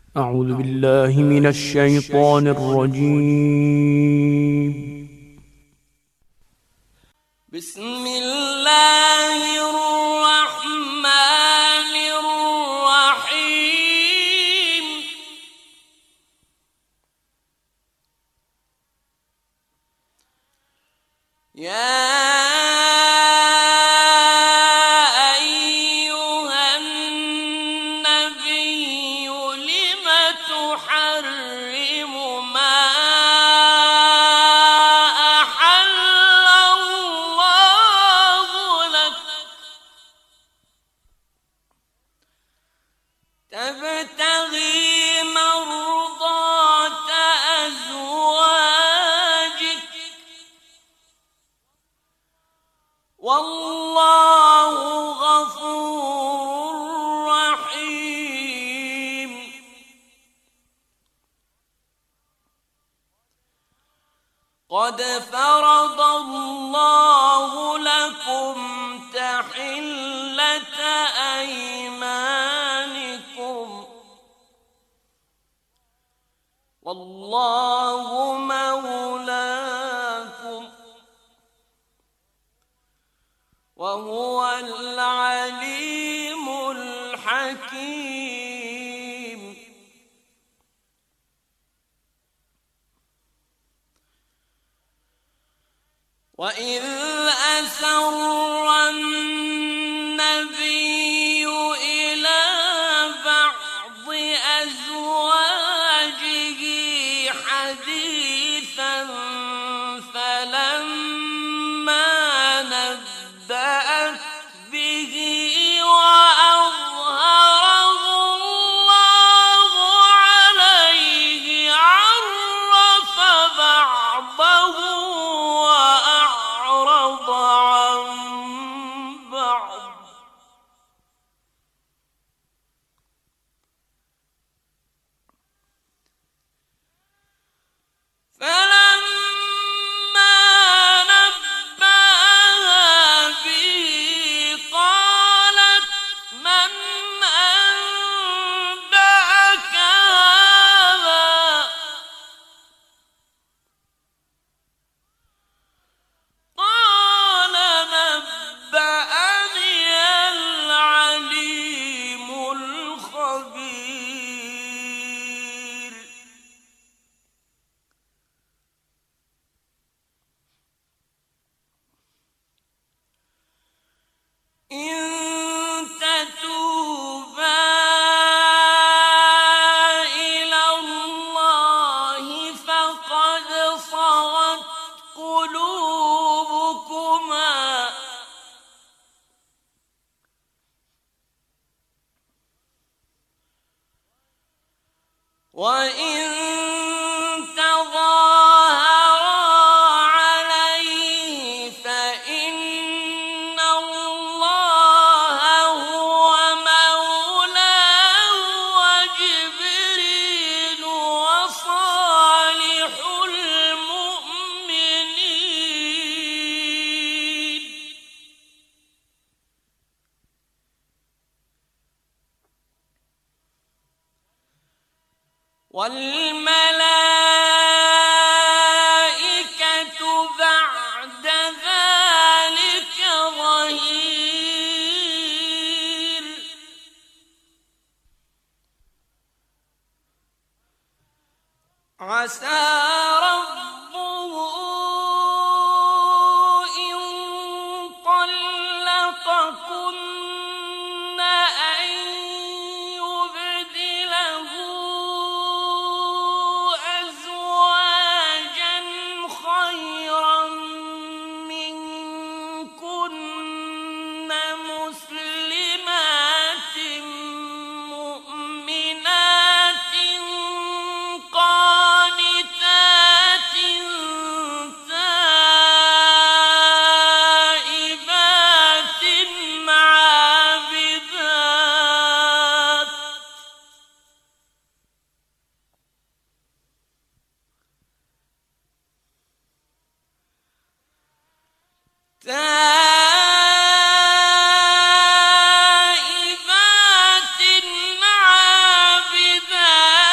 أعوذ بالله من الشيطان الرجيم. بسم الله الرحمن الرحيم. يا أيها النبي لم تحرم ما أحل الله لك تبتغي مرضات أزواجك والله غفور رحيم. قد فرض الله لكم تحلة أيمانكم والله مولاكم وهو العليم الحكيم. وإذ أسر النبي إلى بعض أزواجه حديثا فلما نبأت به وأظهره الله عليه عرف بعضه وأعرض عن بعض. فلما نبأها به قالت من أنبأك هذا؟ قال نبأني العليم الخبير. إن تتوبا إلى الله فقد صغت قلوبكما وإن تظاهرا عليه فإن الله هو مولاه وجبريل وصالح المؤمنين والملائكة بعد ذلك ظهير. عسى ربه إن طلقكن أن يبدله أزواجا خيرا منكن مسلمات مؤمنات قانتات تائبات عابدات تائبات عابدات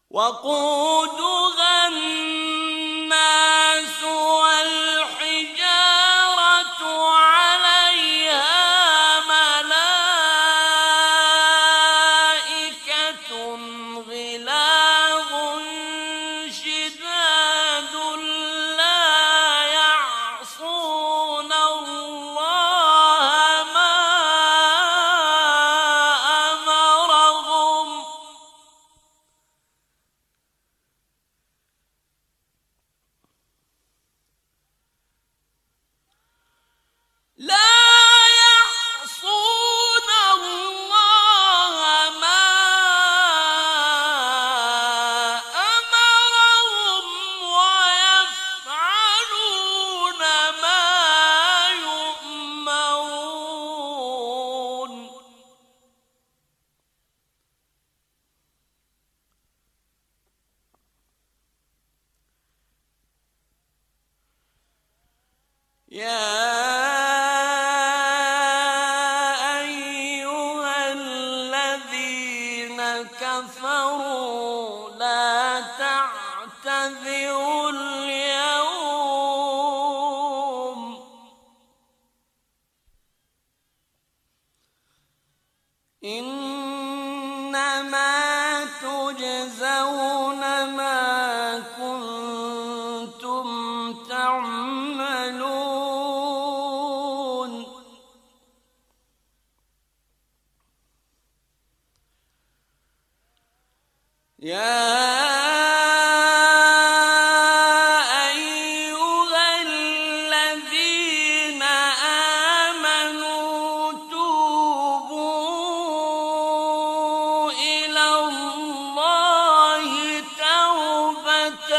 وقودها الناس والحجارة عليها ملائكة غلاظ شداد لا يعصون الله ما أمرهم ويفعلون ما يؤمرون يا أيها الذين كفروا لا تعتذروا اليوم إنما تجزون ما كنتم تعملون يا أيها الذين آمنوا توبوا إلى الله توبة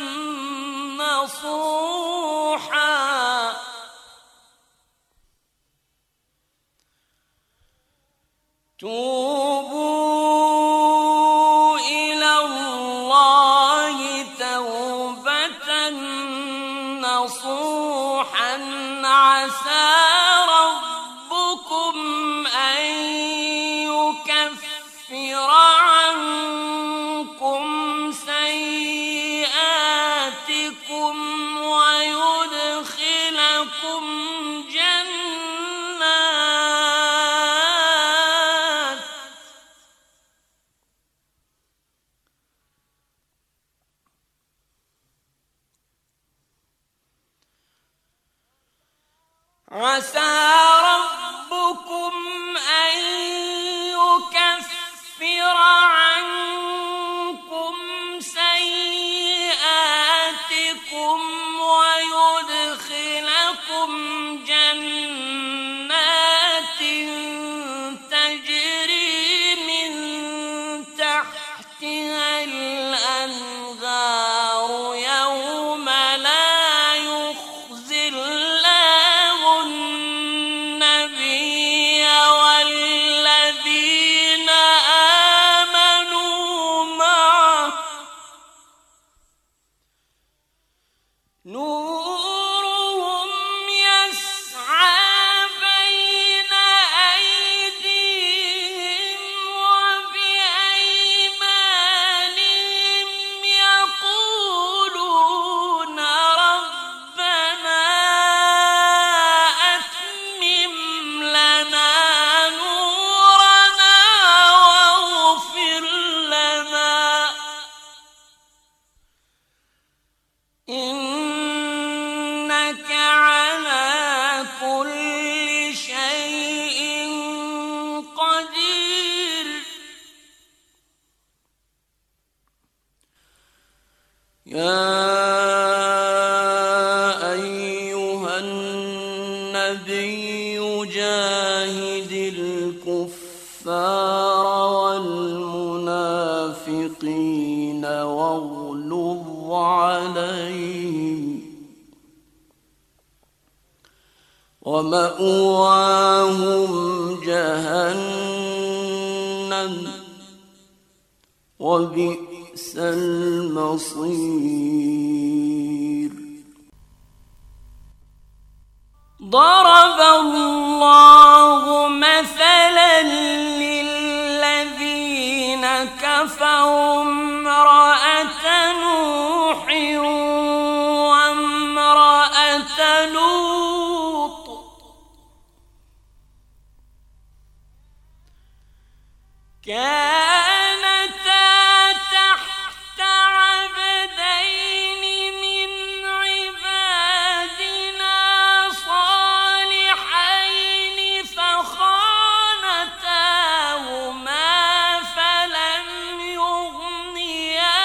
نصوحا توبوا إلى الله توبة نصوحا عسى ربكم أن يكفر عنكم سيئاتكم ويدخلكم جنات عسى ربكم أن يكفر عنكم سيئاتكم ويدخلكم جنات تجري من تحتها الأنهار يوم لا يخزي الله النبي والذين آمنوا معه نورهم يسعى بين أيديهم وبأيمانهم يقولون ربنا أتمم لنا نورنا واغفر لنا إنك على كل شيء قدير يا أيها النبي جاهد الكفار والمنافقين واغلظ عليهم ومأواهم جهنم وبئس المصير ضرب الله مثلا للذين كفروا امرأة نوح وامرأة لوط كانتا تحت عبدين من عبادنا صالحين فخانتاهما فلم يغنيا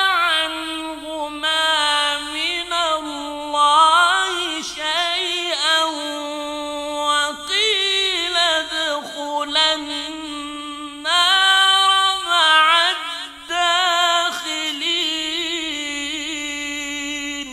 عنهما من الله شيئا وقيل ادخلا النار مع الداخلين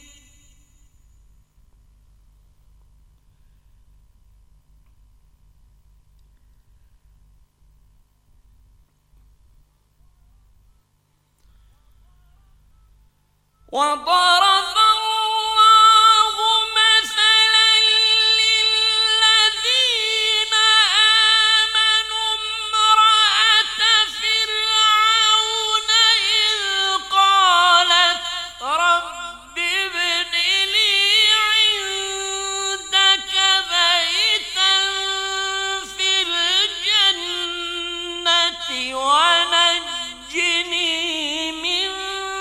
وضرب الله مثلا للذين آمنوا امرأة فرعون إذ قالت رب ابن لي عندك بيتا في الجنة ونجني من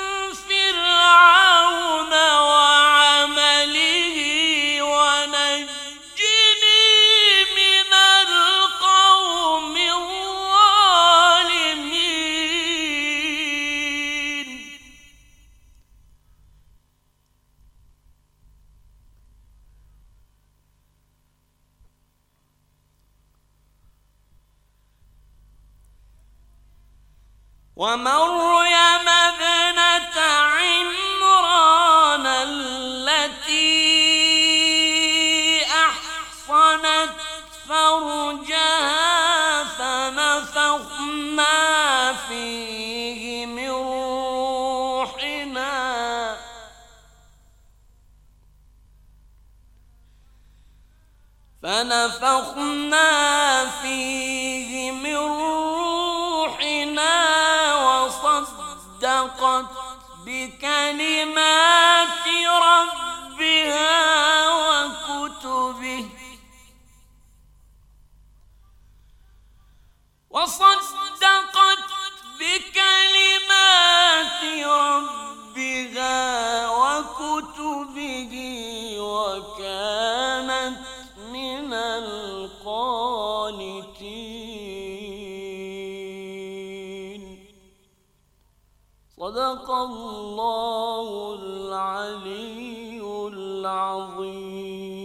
فرعون وعمله ونجني من القوم الظالمين ومريم ابنة عمران التي أحصنت فرجها فنفخنا فيه من روحنا وصدقت بكلمات ربها وكتبه وكانت من القانتين. صدق الله العلي العظيم.